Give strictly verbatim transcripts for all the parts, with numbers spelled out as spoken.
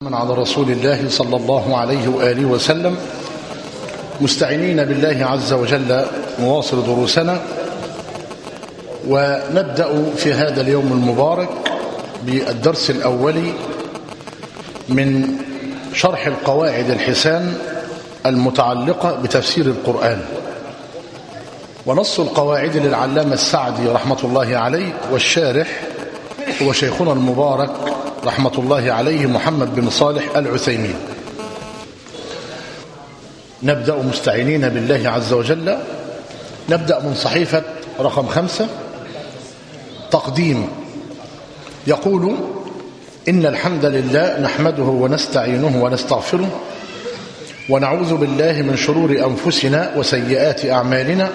من على رسول الله صلى الله عليه وآله وسلم، مستعينين بالله عز وجل نواصل دروسنا، ونبدأ في هذا اليوم المبارك بالدرس الأول من شرح القواعد الحسان المتعلقة بتفسير القرآن. ونص القواعد للعلامة السعدي رحمة الله عليه، والشارح هو شيخنا المبارك رحمة الله عليه محمد بن صالح العثيمين. نبدأ مستعينين بالله عز وجل. نبدأ من صحيفة رقم خمسة. تقديم. يقول: إن الحمد لله نحمده ونستعينه ونستغفره، ونعوذ بالله من شرور أنفسنا وسيئات أعمالنا،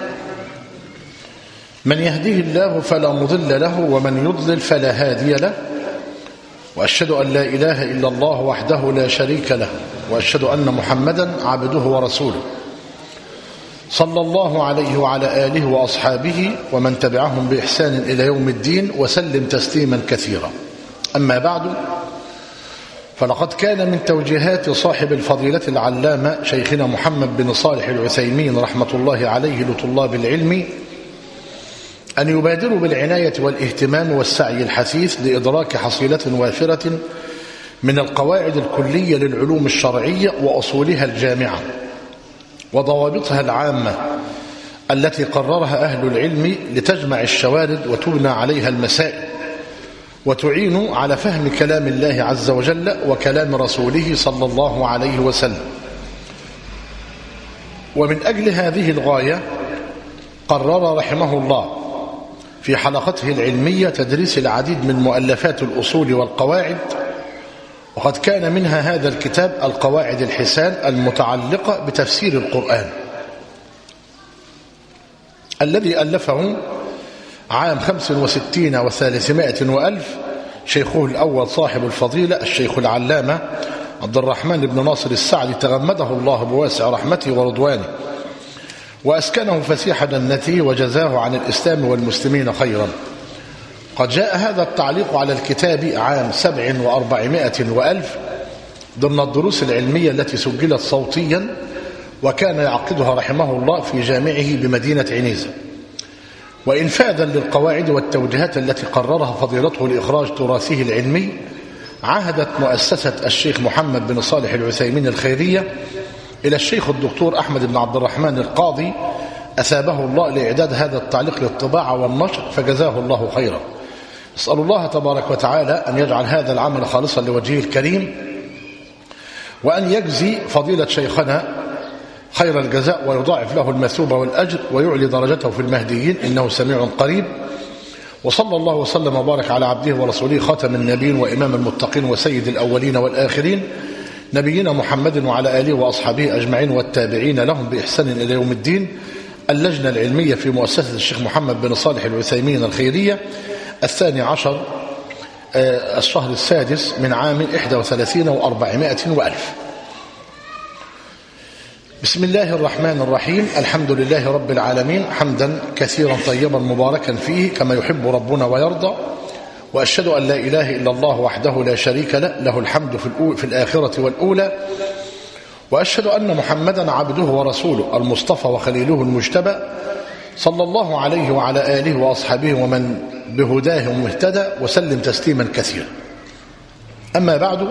من يهده الله فلا مضل له ومن يضلل فلا هادي له، وأشهد أن لا إله إلا الله وحده لا شريك له، وأشهد أن محمدا عبده ورسوله صلى الله عليه وعلى آله وأصحابه ومن تبعهم بإحسان إلى يوم الدين، وسلم تسليما كثيرا. أما بعد، فلقد كان من توجيهات صاحب الفضيلة العلامة شيخنا محمد بن صالح العثيمين رحمة الله عليه لطلاب العلم أن يبادروا بالعناية والاهتمام والسعي الحثيث لإدراك حصيلة وافرة من القواعد الكلية للعلوم الشرعية وأصولها الجامعة وضوابطها العامة التي قررها أهل العلم لتجمع الشوارد وتبنى عليها المسائل، وتعين على فهم كلام الله عز وجل وكلام رسوله صلى الله عليه وسلم. ومن أجل هذه الغاية قرر رحمه الله في حلقته العلمية تدريس العديد من مؤلفات الأصول والقواعد، وقد كان منها هذا الكتاب القواعد الحسان المتعلقة بتفسير القرآن، الذي ألفه عام خمس وستين وثلاثمائة وألف شيخه الأول صاحب الفضيلة الشيخ العلامة عبد الرحمن بن ناصر السعدي تغمده الله بواسع رحمته ورضوانه، وأسكنه فسيح جنته وجزاه عن الإسلام والمسلمين خيرا. قد جاء هذا التعليق على الكتاب عام سبع وأربعمائة وألف ضمن الدروس العلمية التي سجلت صوتيا، وكان يعقدها رحمه الله في جامعه بمدينة عنيزة. وإنفاذا للقواعد والتوجيهات التي قررها فضيلته لإخراج تراثه العلمي، عهدت مؤسسة الشيخ محمد بن صالح العثيمين الخيرية إلى الشيخ الدكتور أحمد بن عبد الرحمن القاضي أثابه الله لإعداد هذا التعليق للطباعة والنشر، فجزاه الله خيرا. أسأل الله تبارك وتعالى أن يجعل هذا العمل خالصا لوجهه الكريم، وأن يجزي فضيلة شيخنا خير الجزاء ويضاعف له المثوبة والأجر ويعلي درجته في المهديين، إنه سميع قريب. وصلى الله وسلم وبارك على عبده ورسوله خاتم النبيين وإمام المتقين وسيد الأولين والآخرين، نبينا محمد وعلى آله وأصحابه أجمعين والتابعين لهم بإحسان إلى يوم الدين. اللجنة العلمية في مؤسسة الشيخ محمد بن صالح العثيمين الخيرية، الثاني عشر الشهر السادس من عام إحدى وثلاثين وأربعمائة وألف. بسم الله الرحمن الرحيم. الحمد لله رب العالمين، حمدا كثيرا طيبا مباركا فيه كما يحب ربنا ويرضى. وأشهد أن لا إله إلا الله وحده لا شريك له، له الحمد في الآخرة والأولى. وأشهد أن محمدا عبده ورسوله المصطفى وخليله المجتبى، صلى الله عليه وعلى آله وأصحابه ومن بهداه مهتدى، وسلم تسليما كثيرا. أما بعد،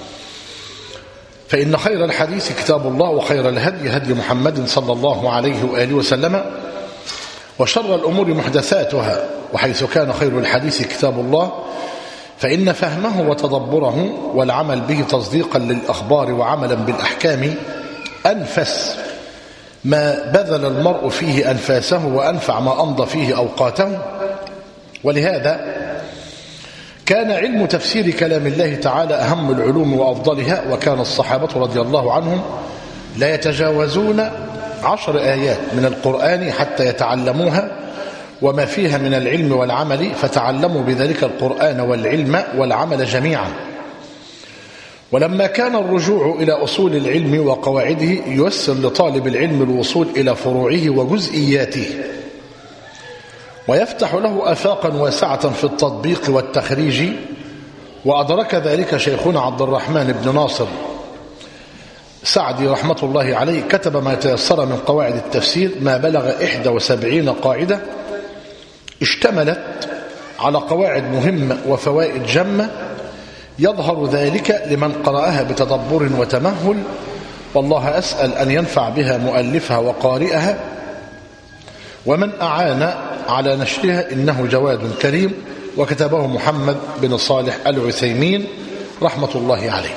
فإن خير الحديث كتاب الله، وخير الهدي هدي محمد صلى الله عليه وآله وسلم، وشر الأمور محدثاتها، وحيث كان خير الحديث كتاب الله، فإن فهمه وتدبره والعمل به تصديقا للأخبار وعملا بالأحكام أنفس ما بذل المرء فيه أنفاسه، وأنفع ما أمضى فيه أوقاته. ولهذا كان علم تفسير كلام الله تعالى أهم العلوم وأفضلها، وكان الصحابة رضي الله عنهم لا يتجاوزون عشر آيات من القرآن حتى يتعلموها وما فيها من العلم والعمل، فتعلموا بذلك القرآن والعلم والعمل جميعا. ولما كان الرجوع إلى أصول العلم وقواعده ييسر لطالب العلم الوصول إلى فروعه وجزئياته، ويفتح له آفاقا واسعة في التطبيق والتخريج وأدرك ذلك شيخنا عبد الرحمن بن ناصر سعدي رحمة الله عليه، كتب ما تيسر من قواعد التفسير ما بلغ إحدى وسبعين قاعدة اشتملت على قواعد مهمة وفوائد جمة، يظهر ذلك لمن قرأها بتدبر وتمهل، والله أسأل أن ينفع بها مؤلفها وقارئها ومن أعان على نشرها، إنه جواد كريم. وكتبه محمد بن صالح العثيمين رحمة الله عليه.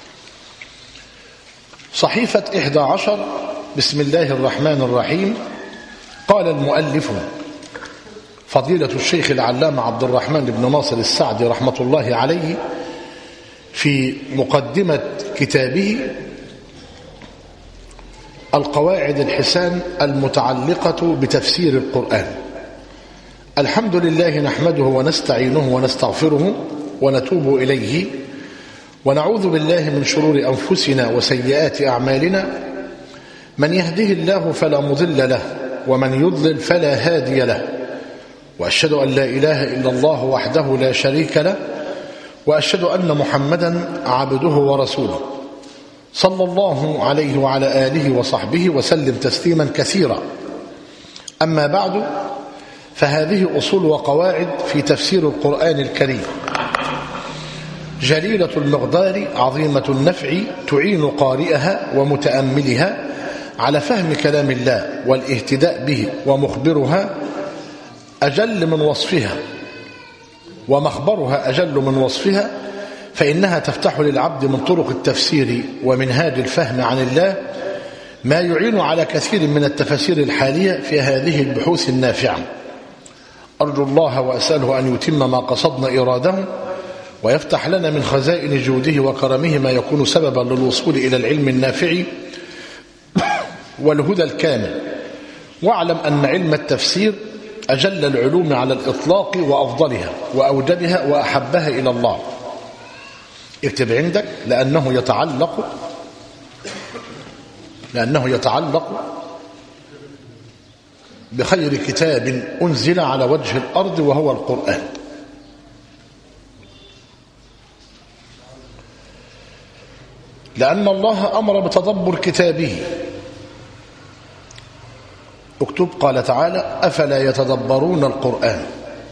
صحيفة إحدى عشر. بسم الله الرحمن الرحيم. قال المؤلف فضيلة الشيخ العلامة عبد الرحمن بن ناصر السعدي رحمة الله عليه في مقدمة كتابه القواعد الحسان المتعلقة بتفسير القرآن: الحمد لله نحمده ونستعينه ونستغفره ونتوب إليه ونعوذ بالله من شرور أنفسنا وسيئات أعمالنا، من يهده الله فلا مضل له ومن يضلل فلا هادي له، وأشهد أن لا إله إلا الله وحده لا شريك له، وأشهد أن محمدا عبده ورسوله صلى الله عليه وعلى آله وصحبه وسلم تسليما كثيرا. أما بعد، فهذه أصول وقواعد في تفسير القرآن الكريم جليلة المقدار عظيمة النفع، تعين قارئها ومتأملها على فهم كلام الله والاهتداء به، ومخبرها أجل من وصفها ومخبرها أجل من وصفها، فإنها تفتح للعبد من طرق التفسير ومنهاج الفهم عن الله ما يعين على كثير من التفاسير الحالية في هذه البحوث النافعة. أرجو الله وأسأله أن يتم ما قصدنا إراده، ويفتح لنا من خزائن جوده وكرمه ما يكون سببا للوصول إلى العلم النافع والهدى الكامل. واعلم أن علم التفسير أجل العلوم على الإطلاق وأفضلها وأوجبها وأحبها إلى الله. اكتب عندك: لأنه يتعلق لأنه يتعلق بخير كتاب أنزل على وجه الأرض وهو القرآن. لأن الله أمر بتدبر كتابه. اكتب: قال تعالى: أفلا يتدبرون القرآن.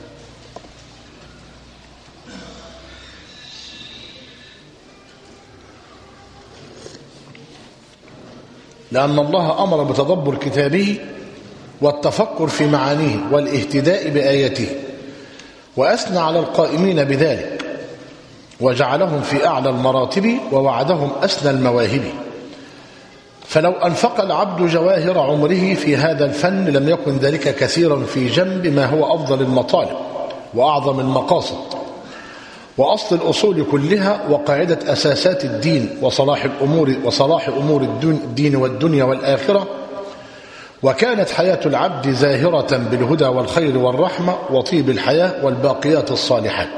لأن الله أمر بتدبر كتابه والتفكر في معانيه والاهتداء بآياته، وأثنى على القائمين بذلك وجعلهم في أعلى المراتب ووعدهم أسنى المواهب. فلو أنفق العبد جواهر عمره في هذا الفن لم يكن ذلك كثيرا في جنب ما هو أفضل المطالب وأعظم المقاصد وأصل الأصول كلها وقاعدة أساسات الدين وصلاح الأمور وصلاح أمور الدين والدنيا والآخرة. وكانت حياة العبد زاهرة بالهدى والخير والرحمة وطيب الحياة والباقيات الصالحات.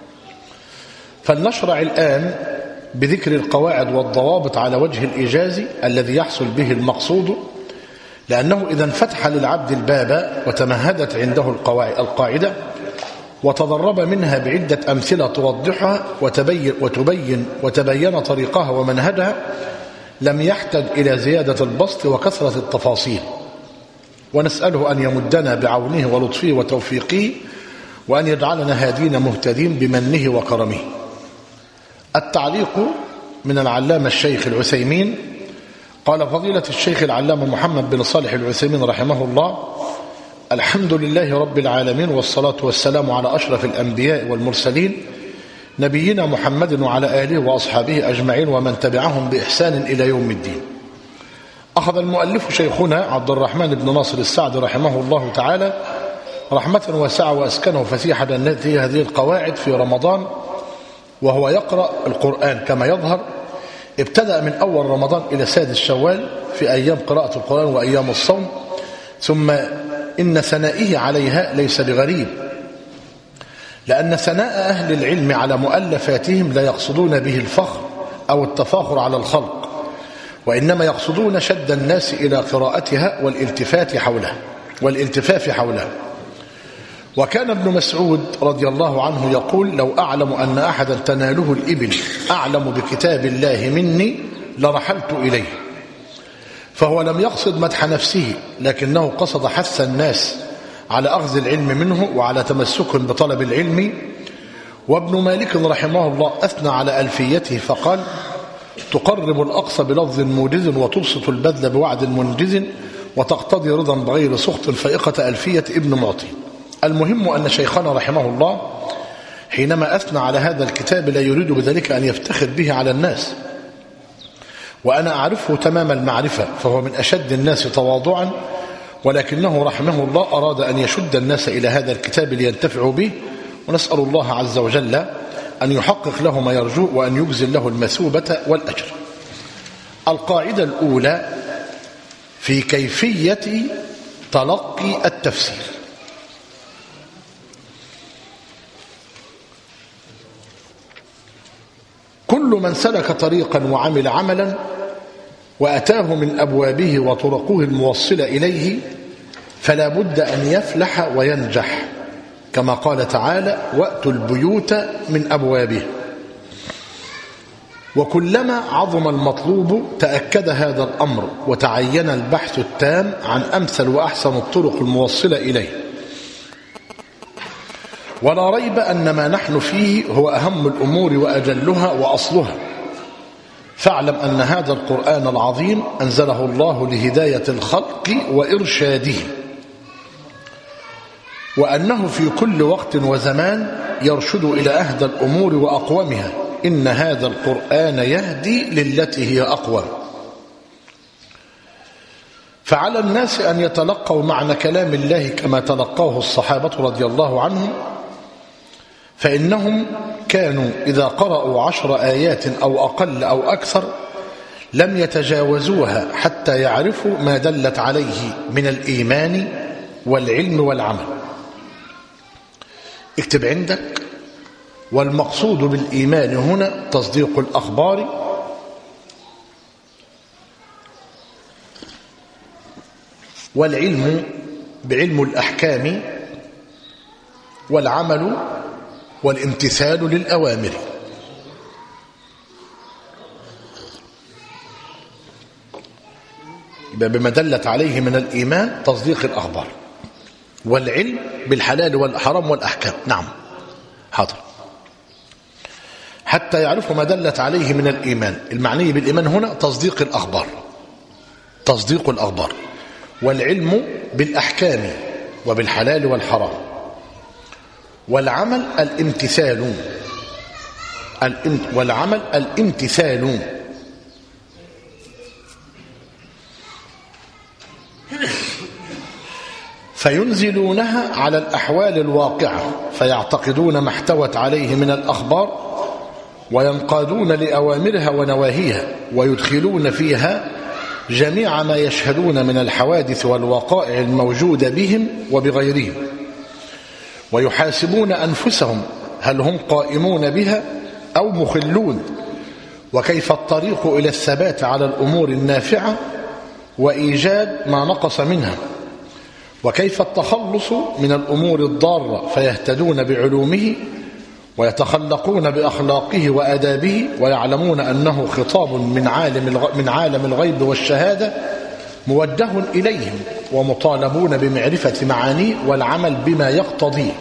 فلنشرع الآن بذكر القواعد والضوابط على وجه الإيجاز الذي يحصل به المقصود، لأنه إذا انفتح للعبد الباب وتمهدت عنده القاعدة وتضرب منها بعدة أمثلة توضحها وتبين, وتبين, وتبين طريقها ومنهجها، لم يحتج إلى زيادة البسط وكثرة التفاصيل. ونسأله أن يمدنا بعونه ولطفه وتوفيقه، وأن يجعلنا هادين مهتدين بمنه وكرمه. التعليق من العلامة الشيخ العثيمين. قال فضيلة الشيخ العلامة محمد بن صالح العثيمين رحمه الله: الحمد لله رب العالمين، والصلاة والسلام على أشرف الأنبياء والمرسلين نبينا محمد وعلى آله وأصحابه أجمعين ومن تبعهم بإحسان إلى يوم الدين. أخذ المؤلف شيخنا عبد الرحمن بن ناصر السعدي رحمه الله تعالى رحمة واسعة وأسكنه فسيح جنته هذه القواعد في رمضان وهو يقرأ القرآن كما يظهر. ابتدأ من أول رمضان إلى سادس شوال في أيام قراءة القرآن وأيام الصوم، ثم إن ثنائه عليها ليس بغريب، لأن ثناء أهل العلم على مؤلفاتهم لا يقصدون به الفخر أو التفاخر على الخلق، وإنما يقصدون شد الناس إلى قراءتها والالتفات حولها والالتفاف حولها. وكان ابن مسعود رضي الله عنه يقول: لو أعلم أن أحدا تناله الإبل أعلم بكتاب الله مني لرحلت إليه. فهو لم يقصد مدح نفسه، لكنه قصد حث الناس على أخذ العلم منه وعلى تمسك بطلب العلم. وابن مالك رحمه الله أثنى على ألفيته فقال: تقرب الأقصى بلفظ موجز وتبسط البذل بوعد منجز وتقتضي رضا بغير سخط فائقة ألفية ابن معطي. المهم أن شيخنا رحمه الله حينما أثنى على هذا الكتاب لا يريد بذلك أن يفتخر به على الناس، وأنا أعرفه تمام المعرفة، فهو من أشد الناس تواضعا، ولكنه رحمه الله أراد أن يشد الناس إلى هذا الكتاب لينتفعوا به، ونسأل الله عز وجل أن يحقق له ما يرجو وأن يجزل له المثوبة والأجر. القاعدة الأولى في كيفية تلقي التفسير. كل من سلك طريقا وعمل عملا وأتاه من أبوابه وطرقه الموصلة إليه فلا بد أن يفلح وينجح، كما قال تعالى: وأتوا البيوت من أبوابها. وكلما عظم المطلوب تأكد هذا الأمر وتعين البحث التام عن أمثل وأحسن الطرق الموصلة إليه. ولا ريب أن ما نحن فيه هو أهم الأمور وأجلها وأصلها. فاعلم أن هذا القرآن العظيم أنزله الله لهداية الخلق وإرشادهم، وأنه في كل وقت وزمان يرشد إلى أهدى الأمور وأقومها. إن هذا القرآن يهدي للتي هي أقوم. فعلى الناس أن يتلقوا معنى كلام الله كما تلقوه الصحابة رضي الله عنهم، فإنهم كانوا إذا قرأوا عشر آيات أو أقل أو أكثر لم يتجاوزوها حتى يعرفوا ما دلت عليه من الإيمان والعلم والعمل. اكتب عندك: والمقصود بالإيمان هنا تصديق الأخبار والعلم بعلم الأحكام والعمل والامتثال للأوامر. بما دلت عليه من الإيمان تصديق الأخبار، والعلم بالحلال والحرام والأحكام. نعم حاضر. حتى يعرفوا ما دلت عليه من الإيمان. المعني بالإيمان هنا تصديق الأخبار، تصديق الأخبار، والعلم بالأحكام وبالحلال والحرام، والعمل الامتثال، والعمل الامتثال. فينزلونها على الأحوال الواقعة فيعتقدون ما احتوت عليه من الأخبار وينقادون لأوامرها ونواهيها، ويدخلون فيها جميع ما يشهدون من الحوادث والوقائع الموجودة بهم وبغيرهم، ويحاسبون أنفسهم هل هم قائمون بها أو مخلون، وكيف الطريق إلى الثبات على الأمور النافعة وإيجاد ما نقص منها، وكيف التخلص من الأمور الضارة فيهتدون بعلومه ويتخلقون بأخلاقه وآدابه، ويعلمون أنه خطاب من عالم من عالم الغيب والشهادة موجه إليهم، ومطالبون بمعرفة معانيه والعمل بما يقتضيه.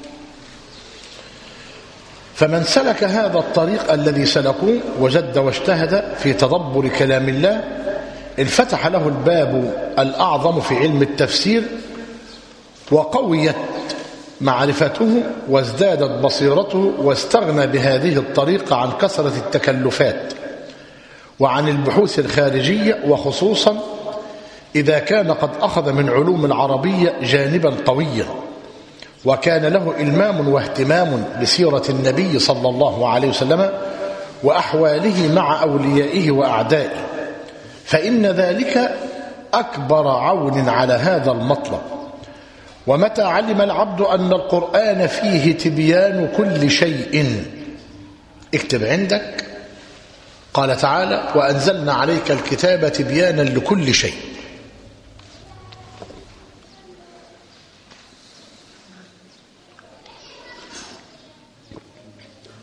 فمن سلك هذا الطريق الذي سلكوه وجد واجتهد في تدبر كلام الله انفتح له الباب الأعظم في علم التفسير، وقويت معرفته وازدادت بصيرته، واستغنى بهذه الطريقة عن كثرة التكلفات وعن البحوث الخارجية، وخصوصا إذا كان قد أخذ من علوم العربية جانبا قويا، وكان له إلمام واهتمام بسيرة النبي صلى الله عليه وسلم وأحواله مع أوليائه وأعدائه، فإن ذلك أكبر عون على هذا المطلب. ومتى علم العبد أن القرآن فيه تبيان كل شيء، اكتب عندك، قال تعالى: وأنزلنا عليك الكتاب تبيانا لكل شيء.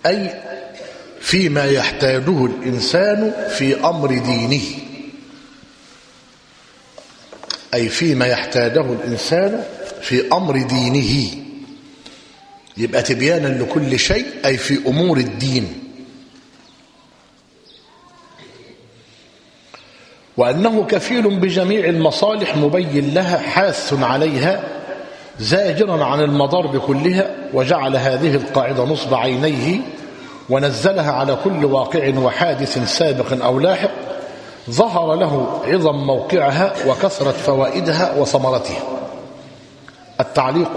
أي فيما يحتاجه الإنسان في أمر دينه، أي فيما يحتاجه الإنسان في أمر دينه، يبقى تبيانا لكل شيء، أي في أمور الدين. وأنه كفيل بجميع المصالح مبين لها حاث عليها زاجرا عن المضار كلها، وجعل هذه القاعدة نصب عينيه ونزلها على كل واقع وحادث سابق أو لاحق ظهر له عظم موقعها وكثرة فوائدها وثمرتها. التعليق: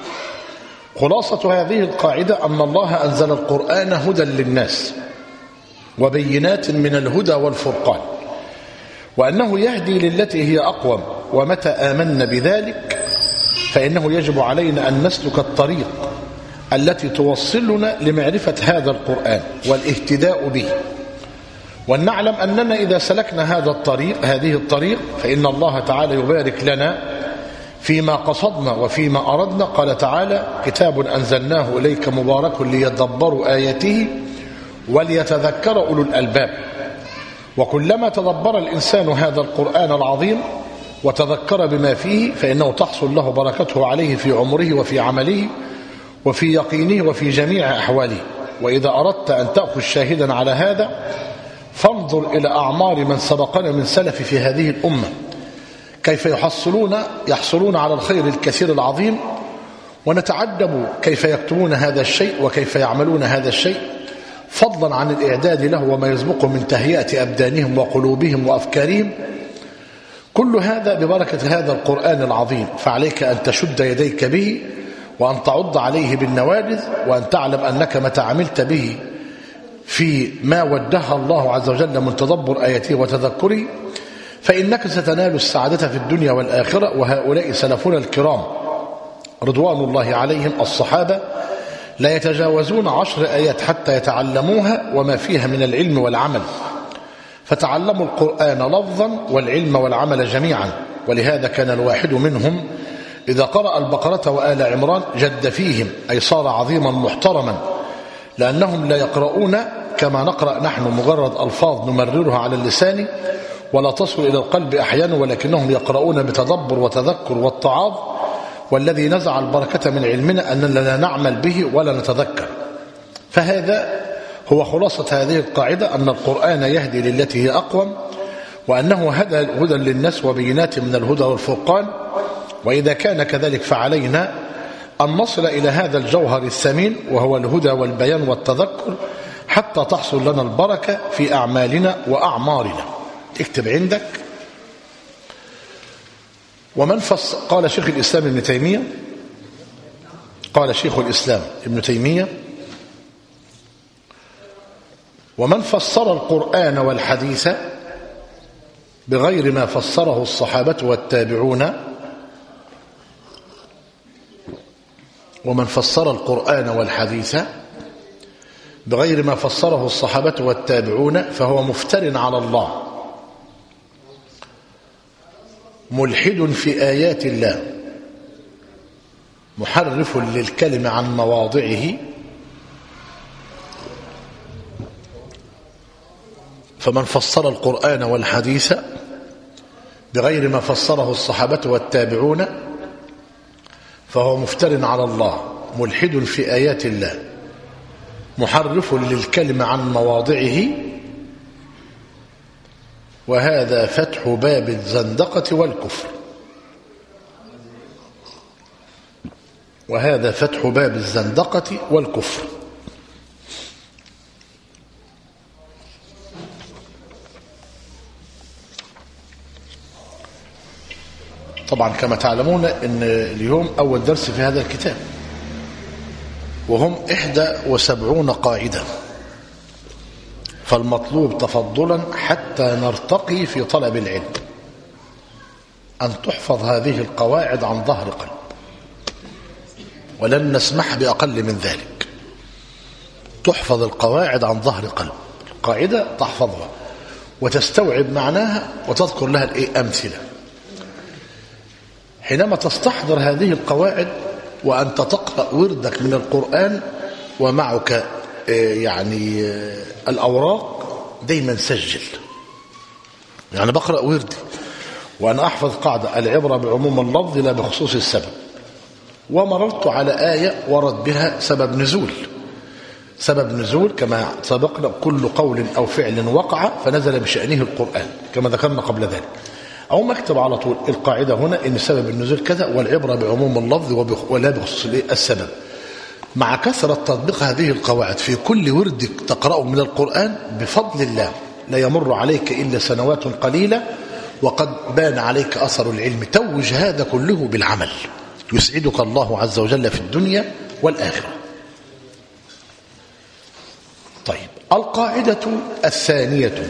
خلاصة هذه القاعدة أن الله أنزل القرآن هدى للناس وبينات من الهدى والفرقان، وأنه يهدي للتي هي أقوم، ومتى آمنا بذلك فإنه يجب علينا أن نسلك الطريق التي توصلنا لمعرفة هذا القرآن والاهتداء به، وأن نعلم أننا إذا سلكنا هذا الطريق هذه الطريق فإن الله تعالى يبارك لنا فيما قصدنا وفيما أردنا. قال تعالى: كتاب أنزلناه إليك مبارك ليدبروا آياته وليتذكر أولو الألباب. وكلما تدبر الإنسان هذا القرآن العظيم وتذكر بما فيه فإنه تحصل له بركته عليه في عمره وفي عمله وفي يقينه وفي جميع أحواله. وإذا أردت أن تأخذ شاهدا على هذا فانظر إلى أعمار من سبقنا من سلف في هذه الأمة، كيف يحصلون يحصلون على الخير الكثير العظيم، ونتعجب كيف يكتمون هذا الشيء وكيف يعملون هذا الشيء، فضلا عن الإعداد له وما يسبقه من تهيئة أبدانهم وقلوبهم وأفكارهم. كل هذا ببركة هذا القرآن العظيم، فعليك أن تشد يديك به وأن تعض عليه بالنواجذ، وأن تعلم أنك متى عملت به في ما ودها الله عز وجل من تدبر آياته وتذكره فإنك ستنال السعادة في الدنيا والآخرة. وهؤلاء سلفنا الكرام رضوان الله عليهم الصحابة لا يتجاوزون عشر آيات حتى يتعلموها وما فيها من العلم والعمل، فتعلموا القرآن لفظا والعلم والعمل جميعا. ولهذا كان الواحد منهم إذا قرأ البقرة وآل عمران جد فيهم، أي صار عظيما محترما، لأنهم لا يقرؤون كما نقرأ نحن مجرد ألفاظ نمررها على اللسان ولا تصل إلى القلب أحيانا، ولكنهم يقرؤون بتدبر وتذكر واتعاظ. والذي نزع البركة من علمنا أننا لا نعمل به ولا نتذكر. فهذا هو خلاصة هذه القاعدة، أن القرآن يهدي للتي هي أقوم، وأنه هدى هدى للناس وبينات من الهدى والفرقان. وإذا كان كذلك فعلينا أن نصل إلى هذا الجوهر الثمين وهو الهدى والبيان والتذكر حتى تحصل لنا البركة في أعمالنا وأعمارنا. اكتب عندك: ومن فصل قال شيخ الإسلام ابن تيمية قال شيخ الإسلام ابن تيمية ومن فسر القرآن والحديث بغير ما فسره الصحابة والتابعون ومن فسر القرآن والحديث بغير ما فسره الصحابة والتابعون فهو مفتر على الله ملحد في آيات الله محرف للكلم عن مواضعه فمن فسر القرآن والحديث بغير ما فسره الصحابة والتابعون فهو مفتر على الله ملحد في آيات الله محرف للكلم عن مواضعه، وهذا فتح باب الزندقة والكفر وهذا فتح باب الزندقة والكفر. طبعا كما تعلمون ان اليوم اول درس في هذا الكتاب، وهم إحدى وسبعون قاعدة، فالمطلوب تفضلا حتى نرتقي في طلب العلم أن تحفظ هذه القواعد عن ظهر قلب، ولن نسمح بأقل من ذلك. تحفظ القواعد عن ظهر قلب، القاعدة تحفظها وتستوعب معناها وتذكر لها الأمثلة. حينما تستحضر هذه القواعد وأنت تقرأ وردك من القرآن ومعك يعني الأوراق دايما سجل. يعني بقرأ وردي وأنا أحفظ قاعدة العبرة بعموم اللفظ لا بخصوص السبب، ومررت على آية ورد بها سبب نزول. سبب نزول كما سبقنا كل قول أو فعل وقع فنزل بشأنه القرآن كما ذكرنا قبل ذلك. أو مكتب على طول القاعدة هنا إن سبب النزول كذا، والعبرة بعموم اللفظ ولا بخصوص السبب. مع كثرة تطبيق هذه القواعد في كل ورد تقرأه من القرآن بفضل الله لا يمر عليك إلا سنوات قليلة وقد بان عليك أثر العلم. توج هذا كله بالعمل، يسعدك الله عز وجل في الدنيا والآخرة. طيب، القاعدة الثانية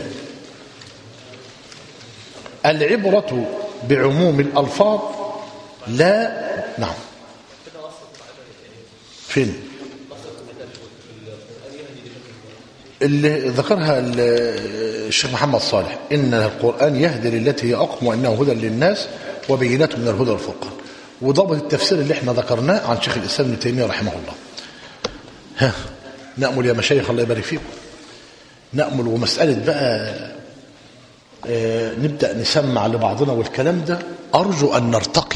العبرة بعموم الألفاظ لا نعم فين اللي ذكرها الشيخ محمد صالح إن القرآن يهدي للتي هي أقوم وإنه هدى للناس وبينات من الهدى والفرقان، وضبط التفسير اللي احنا ذكرناه عن شيخ الإسلام ابن تيمية رحمه الله. ها نأمل يا مشايخ الله يبارك فيكم، نأمل. ومسألة بقى آه نبدأ نسمع لبعضنا والكلام ده أرجو أن نرتقي.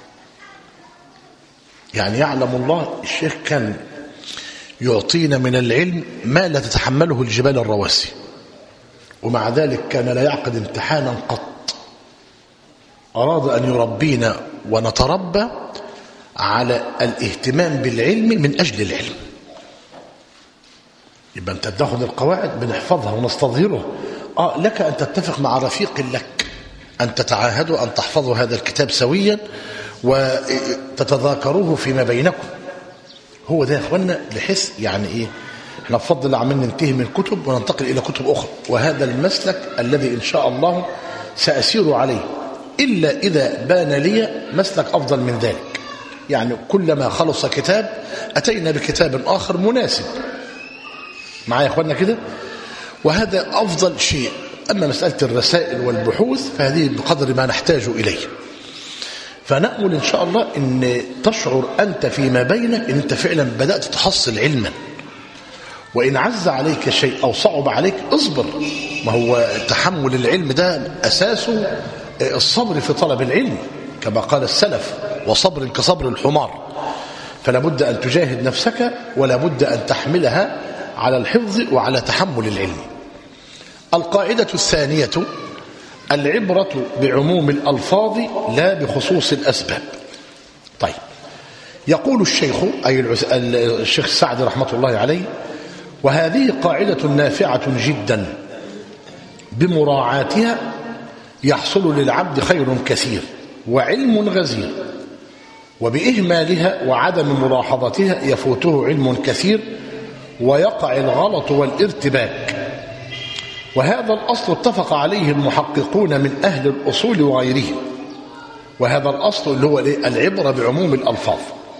يعني يعلم الله الشيخ كان يعطينا من العلم ما لا تتحمله الجبال الرواسي، ومع ذلك كان لا يعقد امتحانا قط. أراد أن يربينا ونتربى على الاهتمام بالعلم من أجل العلم. يبقى أنت تاخذ القواعد بنحفظها ونستظهرها. آه لك أن تتفق مع رفيق لك أن تتعاهدوا أن تحفظوا هذا الكتاب سويا وتتذاكروه فيما بينكم. هو ده يا اخوانا لحس يعني ايه، احنا بفضل الله عمالين ننتهي من كتب وننتقل الى كتب اخرى، وهذا المسلك الذي ان شاء الله سأسير عليه الا اذا بان لي مسلك افضل من ذلك. يعني كلما خلص كتاب اتينا بكتاب اخر مناسب معايا يا اخوانا كده، وهذا افضل شيء. اما مسألة الرسائل والبحوث فهذه بقدر ما نحتاج اليه. فنأمل إن شاء الله أن تشعر أنت فيما بينك أن أنت فعلا بدأت تحصل علما، وإن عز عليك شيء أو صعب عليك اصبر. ما هو تحمل العلم ده أساسه الصبر في طلب العلم كما قال السلف، وصبر كصبر الحمار. فلا بد أن تجاهد نفسك ولا بد أن تحملها على الحفظ وعلى تحمل العلم. القاعدة الثانية العبرة بعموم الألفاظ لا بخصوص الأسباب. طيب، يقول الشيخ أي الشيخ السعدي رحمة الله عليه: وهذه قاعدة نافعة جدا بمراعاتها يحصل للعبد خير كثير وعلم غزير، وبإهمالها وعدم ملاحظتها يفوته علم كثير ويقع الغلط والارتباك. وهذا الأصل اتفق عليه المحققون من أهل الأصول وغيرهم. وهذا الأصل اللي هو العبرة بعموم الألفاظ.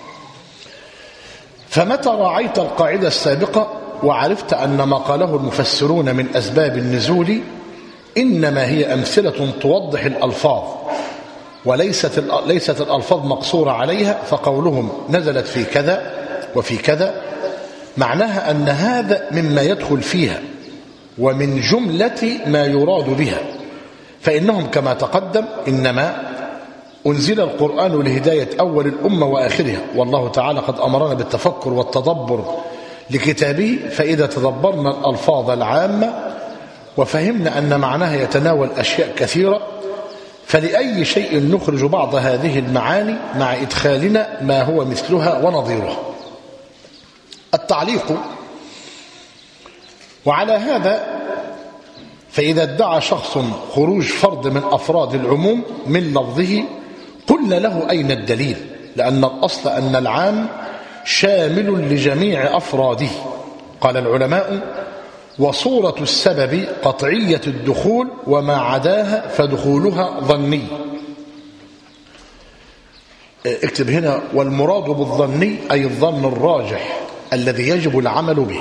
فمتى راعيت القاعدة السابقة وعرفت أن ما قاله المفسرون من أسباب النزول إنما هي أمثلة توضح الألفاظ وليست ليست الألفاظ مقصورة عليها، فقولهم نزلت في كذا وفي كذا معناها أن هذا مما يدخل فيها ومن جملة ما يراد بها. فإنهم كما تقدم إنما أنزل القرآن لهداية أول الأمة وآخرها، والله تعالى قد أمرنا بالتفكر والتدبر لكتابه. فإذا تدبرنا الألفاظ العامة وفهمنا أن معناها يتناول أشياء كثيرة، فلأي شيء نخرج بعض هذه المعاني مع إدخالنا ما هو مثلها ونظيرها. التعليق: وعلى هذا فإذا ادعى شخص خروج فرد من أفراد العموم من لفظه قلنا له أين الدليل، لأن الأصل أن العام شامل لجميع أفراده. قال العلماء: وصورة السبب قطعية الدخول وما عداها فدخولها ظني. اكتب هنا: والمراد بالظني أي الظن الراجح الذي يجب العمل به.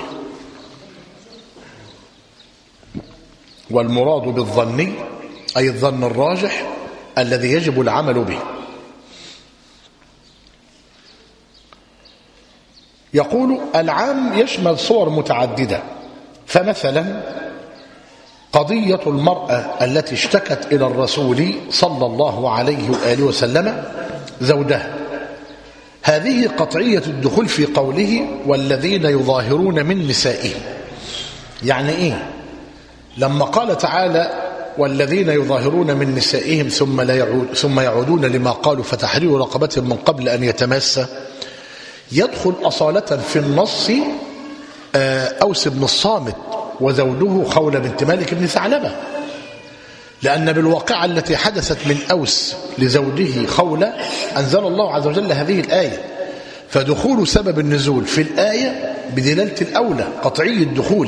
والمراد بالظني أي الظن الراجح الذي يجب العمل به. يقول العام يشمل صور متعددة، فمثلا قضية المرأة التي اشتكت إلى الرسول صلى الله عليه وآله وسلم زوجها، هذه قطعية الدخول في قوله والذين يظاهرون من نسائهم. يعني إيه؟ لما قال تعالى والذين يظاهرون من نسائهم ثم, لا يعود ثم يعودون لما قالوا فتحرير رقبة من قبل أن يتماسى، يدخل أصالة في النص أوس بن الصامت وزوجه خولة بنت مالك بن ثعلبة، لأن بالواقعة التي حدثت من أوس لزوجه خولة أنزل الله عز وجل هذه الآية، فدخول سبب النزول في الآية بدلالة الأولى قطعي الدخول.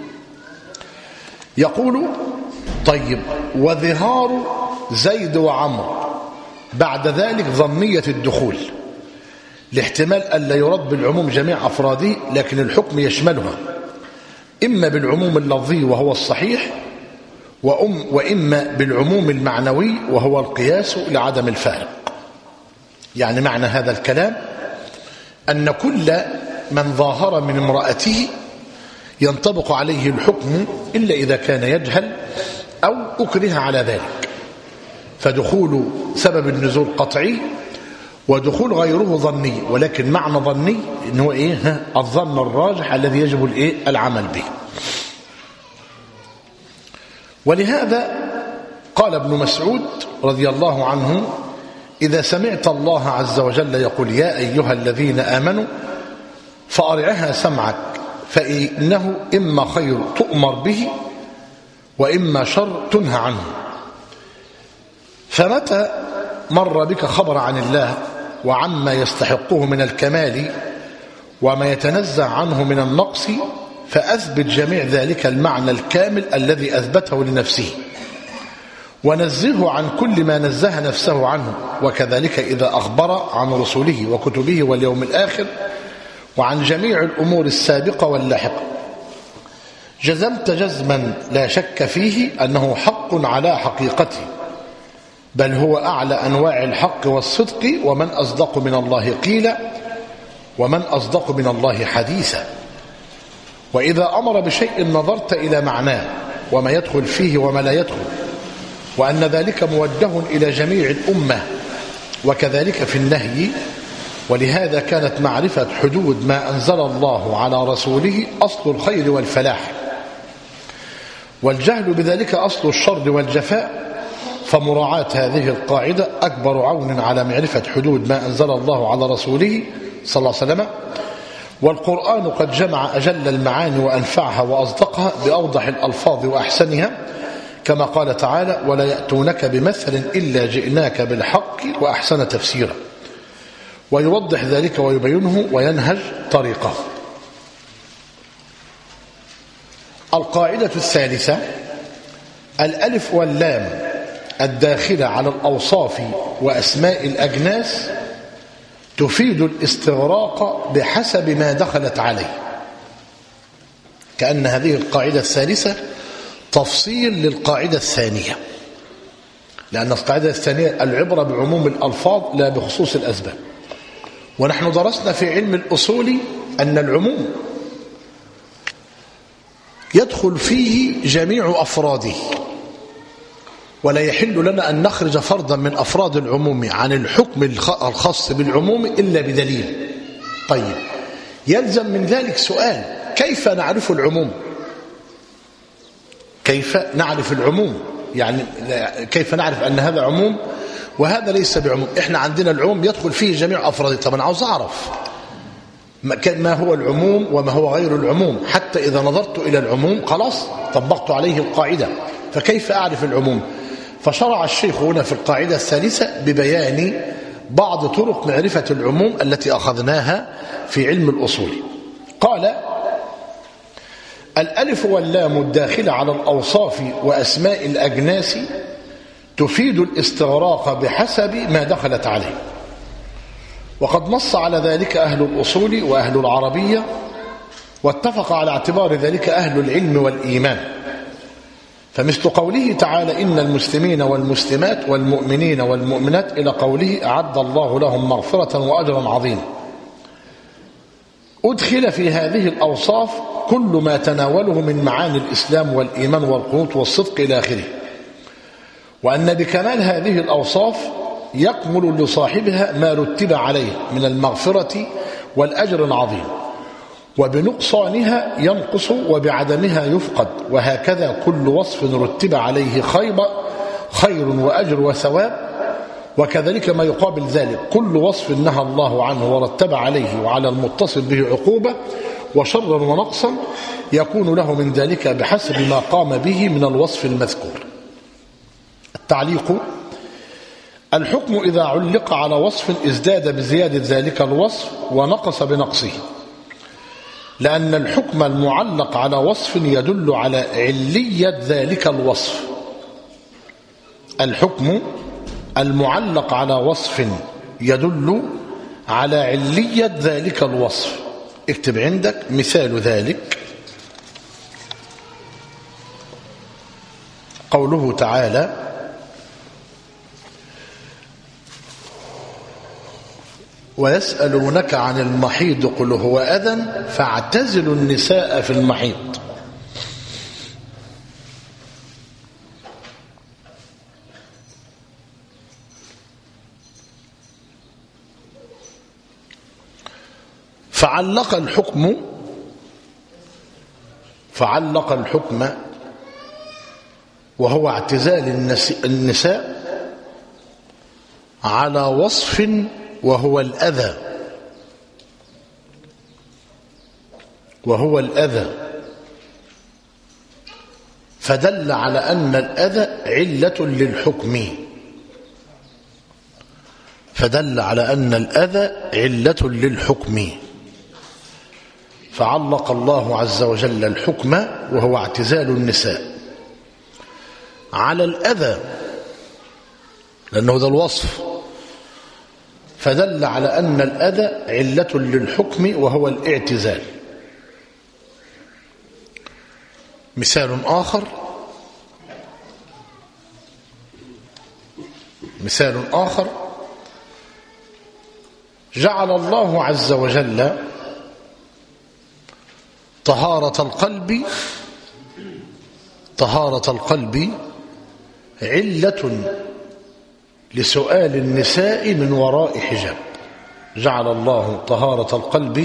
يقول طيب وظهار زيد وعمر بعد ذلك ظنية الدخول، لاحتمال أن لا يرد بالعموم جميع أفراده، لكن الحكم يشملها إما بالعموم اللفظي وهو الصحيح، وأم وإما بالعموم المعنوي وهو القياس لعدم الفارق. يعني معنى هذا الكلام أن كل من ظاهر من امرأته ينطبق عليه الحكم إلا إذا كان يجهل أو أكره على ذلك، فدخول سبب النزول قطعي ودخول غيره ظني، ولكن معنى ظني إنه إيه؟ الظن الراجح الذي يجب الإيه؟ العمل به. ولهذا قال ابن مسعود رضي الله عنه إذا سمعت الله عز وجل يقول يا أيها الذين آمنوا فأرعها سمعك فإنه إما خير تؤمر به وإما شر تنهى عنه. فمتى مر بك خبر عن الله وعما يستحقه من الكمال وما يتنزع عنه من النقص فأثبت جميع ذلك المعنى الكامل الذي أثبته لنفسه، ونزهه عن كل ما نزه نفسه عنه، وكذلك إذا أخبر عن رسله وكتبه واليوم الآخر وعن جميع الأمور السابقة واللاحقة جزمت جزما لا شك فيه أنه حق على حقيقته، بل هو أعلى أنواع الحق والصدق، ومن أصدق من الله قيلا ومن أصدق من الله حديثا. وإذا أمر بشيء نظرت إلى معناه وما يدخل فيه وما لا يدخل، وأن ذلك موجه إلى جميع الأمة، وكذلك في النهي. ولهذا كانت معرفة حدود ما أنزل الله على رسوله أصل الخير والفلاح، والجهل بذلك أصل الشر والجفاء. فمراعاة هذه القاعدة أكبر عون على معرفة حدود ما أنزل الله على رسوله صلى الله عليه وسلم. والقرآن قد جمع أجل المعاني وأنفعها وأصدقها بأوضح الألفاظ وأحسنها، كما قال تعالى ولا يأتونك بمثل إلا جئناك بالحق وأحسن تفسيرا، ويوضح ذلك ويبينه وينهج طريقه. القاعدة الثالثة الألف واللام الداخلة على الأوصاف وأسماء الأجناس تفيد الاستغراق بحسب ما دخلت عليه، كأن هذه القاعدة الثالثة تفصيل للقاعدة الثانية، لأن القاعدة الثانية العبرة بعموم الألفاظ لا بخصوص الأسباب. ونحن درسنا في علم الأصول أن العموم يدخل فيه جميع أفراده، ولا يحل لنا أن نخرج فردا من أفراد العموم عن الحكم الخاص بالعموم إلا بدليل. طيب يلزم من ذلك سؤال: كيف نعرف العموم؟ كيف نعرف العموم؟ يعني كيف نعرف أن هذا عموم وهذا ليس بعموم؟ إحنا عندنا العموم يدخل فيه جميع أفراده. طب أنا عاوز أعرف ما هو العموم وما هو غير العموم، حتى إذا نظرت إلى العموم خلاص طبقت عليه القاعدة، فكيف أعرف العموم؟ فشرع الشيخ هنا في القاعدة الثالثة ببيان بعض طرق معرفة العموم التي أخذناها في علم الأصول. قال: الألف واللام الداخلة على الأوصاف وأسماء الأجناس تفيد الاستغراق بحسب ما دخلت عليه، وقد نص على ذلك أهل الأصول وأهل العربية، واتفق على اعتبار ذلك أهل العلم والإيمان. فمثل قوله تعالى: إن المسلمين والمسلمات والمؤمنين والمؤمنات، إلى قوله: أعد الله لهم مغفرة وأجرا عظيما. أدخل في هذه الأوصاف كل ما تناوله من معاني الإسلام والإيمان والقنوط والصدق إلى آخره، وأن بكمال هذه الأوصاف يكمل لصاحبها ما رتب عليه من المغفرة والأجر العظيم، وبنقصانها ينقص وبعدمها يفقد، وهكذا كل وصف رتب عليه خير خير وأجر وثواب، وكذلك ما يقابل ذلك كل وصف نهى الله عنه ورتب عليه وعلى المتصل به عقوبة وشرا ونقصا يكون له من ذلك بحسب ما قام به من الوصف المذكور. التعليق: الحكم إذا علق على وصف ازداد بزيادة ذلك الوصف ونقص بنقصه، لأن الحكم المعلق على وصف يدل على علية ذلك الوصف. الحكم المعلق على وصف يدل على علية ذلك الوصف. اكتب عندك مثال ذلك قوله تعالى: ويسألونك عن المحيض قل هو أذى فاعتزلوا النساء في المحيض. فعلق الحكم فعلق الحكم وهو اعتزال النساء على وصف وهو الأذى وهو الأذى فدل على أن الأذى علة للحكم فدل على أن الأذى علة للحكم فعلق الله عز وجل الحكم وهو اعتزال النساء على الأذى لأنه ذا الوصف، فدل على أن الأذى علة للحكم وهو الاعتزال. مثال آخر مثال آخر جعل الله عز وجل طهارة القلب طهارة القلب علة لسؤال النساء من وراء حجاب. جعل الله طهارة القلب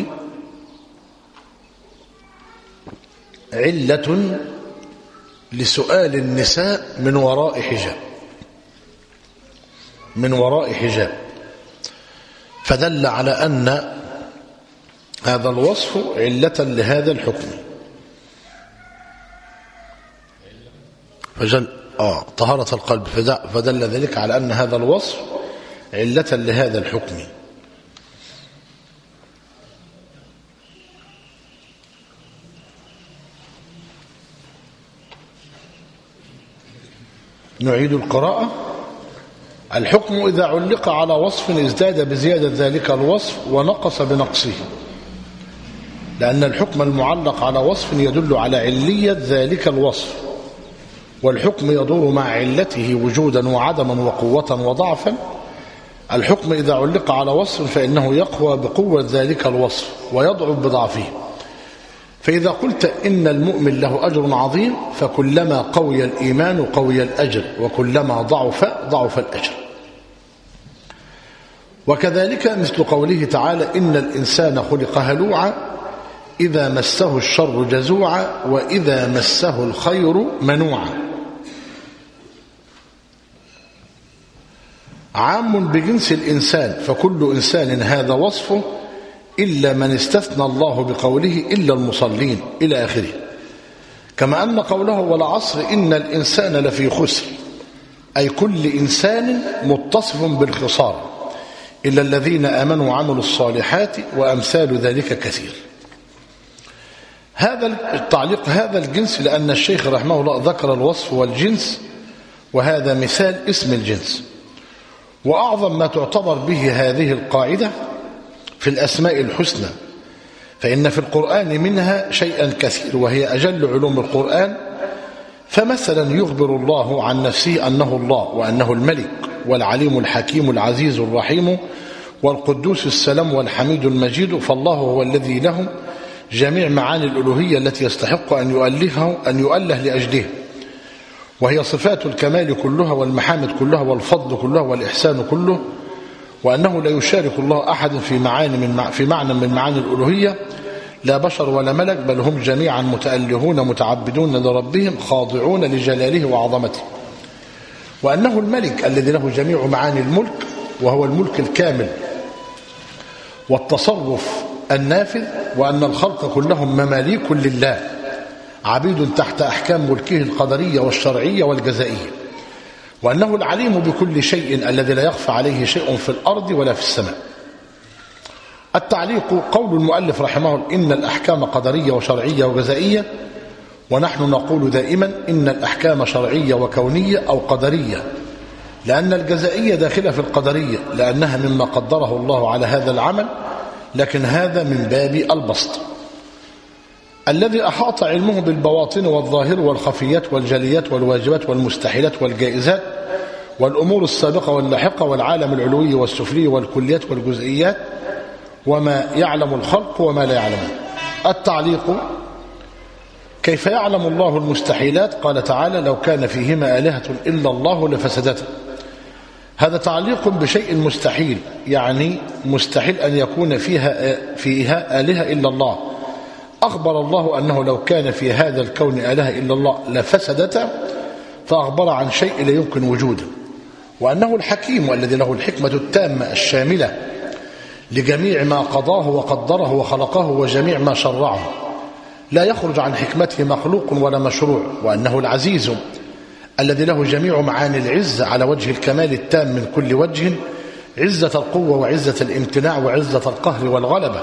علة لسؤال النساء من وراء حجاب من وراء حجاب فدل على أن هذا الوصف علة لهذا الحكم. فجل آه طهارة القلب فدل ذلك على أن هذا الوصف علة لهذا الحكم. نعيد القراءة. الحكم إذا علق على وصف ازداد بزيادة ذلك الوصف ونقص بنقصه، لأن الحكم المعلق على وصف يدل على علية ذلك الوصف، والحكم يدور مع علته وجودا وعدما وقوة وضعفا. الحكم إذا علق على وصف فإنه يقوى بقوة ذلك الوصف ويضعف بضعفه. فإذا قلت إن المؤمن له أجر عظيم فكلما قوي الإيمان قوي الأجر، وكلما ضعف ضعف الأجر. وكذلك مثل قوله تعالى: إن الإنسان خلق هلوعا إذا مسه الشر جزوعا وإذا مسه الخير منوعا. عام بجنس الإنسان، فكل إنسان هذا وصفه إلا من استثنى الله بقوله إلا المصلين إلى آخره. كما أن قوله والعصر إن الإنسان لفي خسر، أي كل إنسان متصف بالخسار إلا الذين آمنوا وعملوا الصالحات وأمثال ذلك كثير. هذا التعليق هذا الجنس لأن الشيخ رحمه الله ذكر الوصف والجنس، وهذا مثال اسم الجنس. وأعظم ما تعتبر به هذه القاعدة في الأسماء الحسنى، فإن في القرآن منها شيئا كثير وهي أجل علوم القرآن. فمثلا يخبر الله عن نفسه أنه الله وأنه الملك والعليم الحكيم العزيز الرحيم والقدوس السلام والحميد المجيد، فالله هو الذي له جميع معاني الألوهية التي يستحق أن يؤله, أن يؤله لأجله، وهي صفات الكمال كلها والمحامد كلها والفضل كلها والإحسان كله، وأنه لا يشارك الله أحد في معاني من في معنى من معاني الألوهية، لا بشر ولا ملك، بل هم جميعا متألهون متعبدون لربهم خاضعون لجلاله وعظمته، وأنه الملك الذي له جميع معاني الملك، وهو الملك الكامل والتصرف النافذ، وأن الخلق كلهم مماليك لله عبيد تحت أحكام ملكه القدرية والشرعية والجزائية، وأنه العليم بكل شيء الذي لا يخفى عليه شيء في الأرض ولا في السماء. التعليق: قول المؤلف رحمه الله إن الأحكام قدرية وشرعية وجزائية، ونحن نقول دائما إن الأحكام شرعية وكونية أو قدرية، لأن الجزائية داخلة في القدرية لأنها مما قدره الله على هذا العمل، لكن هذا من باب البسط. الذي أحاط علمه بالبواطن والظاهر والخفيات والجليات والواجبات والمستحيلات والجائزات والأمور السابقة واللاحقة والعالم العلوي والسفلي والكليات والجزئيات، وما يعلم الخلق وما لا يعلمه. التعليق: كيف يعلم الله المستحيلات؟ قال تعالى: لو كان فيهما آلهة إلا الله لفسدتا. هذا تعليق بشيء مستحيل، يعني مستحيل أن يكون فيها فيها آلهة إلا الله. أخبر الله أنه لو كان في هذا الكون آلهة إلا الله لفسدتا، فأخبر عن شيء لا يمكن وجوده، وأنه الحكيم الذي له الحكمة التامة الشاملة لجميع ما قضاه وقدره وخلقه وجميع ما شرعه، لا يخرج عن حكمته مخلوق ولا مشروع، وأنه العزيز الذي له جميع معاني العزة على وجه الكمال التام من كل وجه، عزة القوة وعزة الامتناع وعزة القهر والغلبة،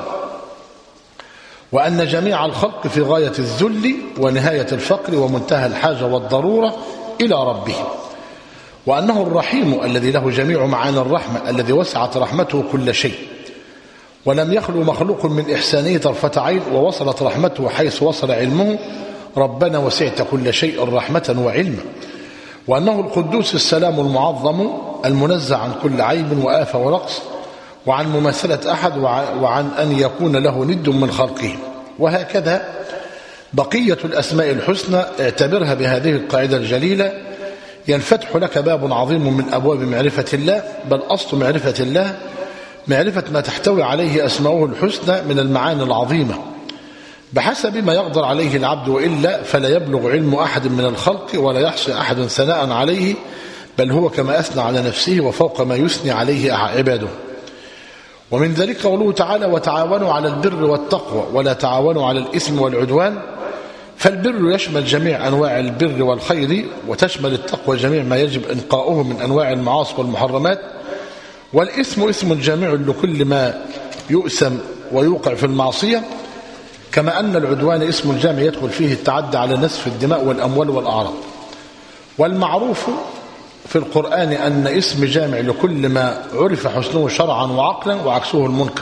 وأن جميع الخلق في غاية الذل ونهاية الفقر ومنتهى الحاجة والضرورة إلى ربه، وأنه الرحيم الذي له جميع معاني الرحمة الذي وسعت رحمته كل شيء، ولم يخلو مخلوق من إحسانه طرفة عين، ووصلت رحمته حيث وصل علمه، ربنا وسعت كل شيء رحمة وعلما، وأنه القدوس السلام المعظم المنزه عن كل عيب وآفة ونقص، وعن مماثلة أحد، وعن أن يكون له ند من خلقه. وهكذا بقية الأسماء الحسنى اعتبرها بهذه القاعدة الجليلة، ينفتح لك باب عظيم من أبواب معرفة الله، بل أصل معرفة الله معرفة ما تحتوي عليه أسماؤه الحسنى من المعاني العظيمة بحسب ما يقدر عليه العبد، وإلا فلا يبلغ علم أحد من الخلق ولا يحصي أحد ثناء عليه، بل هو كما أثنى على نفسه وفوق ما يثني عليه عباده. ومن ذلك قوله تعالى: وتعاونوا على البر والتقوى ولا تعاونوا على الإثم والعدوان. فالبر يشمل جميع أنواع البر والخير، وتشمل التقوى جميع ما يجب إنقاؤه من أنواع المعاصي والمحرمات، والإثم إثم جامع لكل ما يؤثم ويوقع في المعصية، كما أن العدوان اسم جامع يدخل فيه التعدي على نسف الدماء والأموال والأعراض. والمعروف في القرآن أن اسم جامع لكل ما عرف حسنه شرعا وعقلا وعكسه المنكر.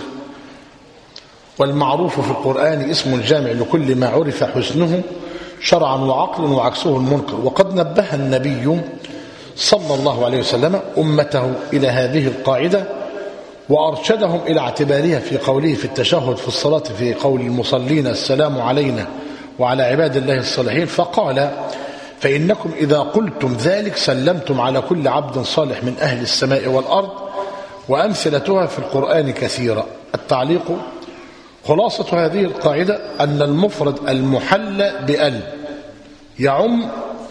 والمعروف في القرآن اسم جامع لكل ما عرف حسنه شرعا وعقلا وعكسه المنكر. وقد نبه النبي صلى الله عليه وسلم أمته إلى هذه القاعدة، وأرشدهم إلى اعتبارها في قوله في التشهد في الصلاة في قول المصلين: السلام علينا وعلى عباد الله الصالحين. فقال: فإنكم إذا قلتم ذلك سلمتم على كل عبد صالح من أهل السماء والأرض. وأمثلتها في القرآن كثيرة. التعليق: خلاصة هذه القاعدة أن المفرد المحلى بأل يعم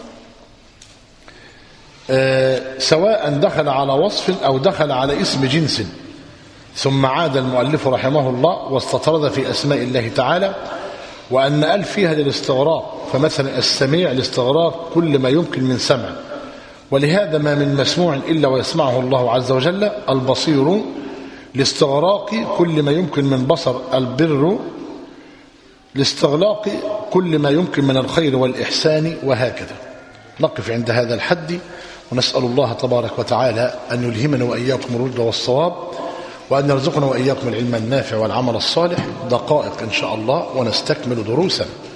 آه سواء دخل على وصف أو دخل على اسم جنس. ثم عاد المؤلف رحمه الله واستطرد في أسماء الله تعالى، وأن أل فيها للاستغراق، فمثلا السميع لاستغراق كل ما يمكن من سمع، ولهذا ما من مسموع إلا ويسمعه الله عز وجل. البصير لاستغراق كل ما يمكن من بصر. البر لاستغلاق كل ما يمكن من الخير والإحسان، وهكذا. نقف عند هذا الحد، ونسأل الله تبارك وتعالى أن يلهمنا وإياكم الرشد والصواب، وأن يرزقنا وإياكم العلم النافع والعمل الصالح. دقائق إن شاء الله ونستكمل دروسا.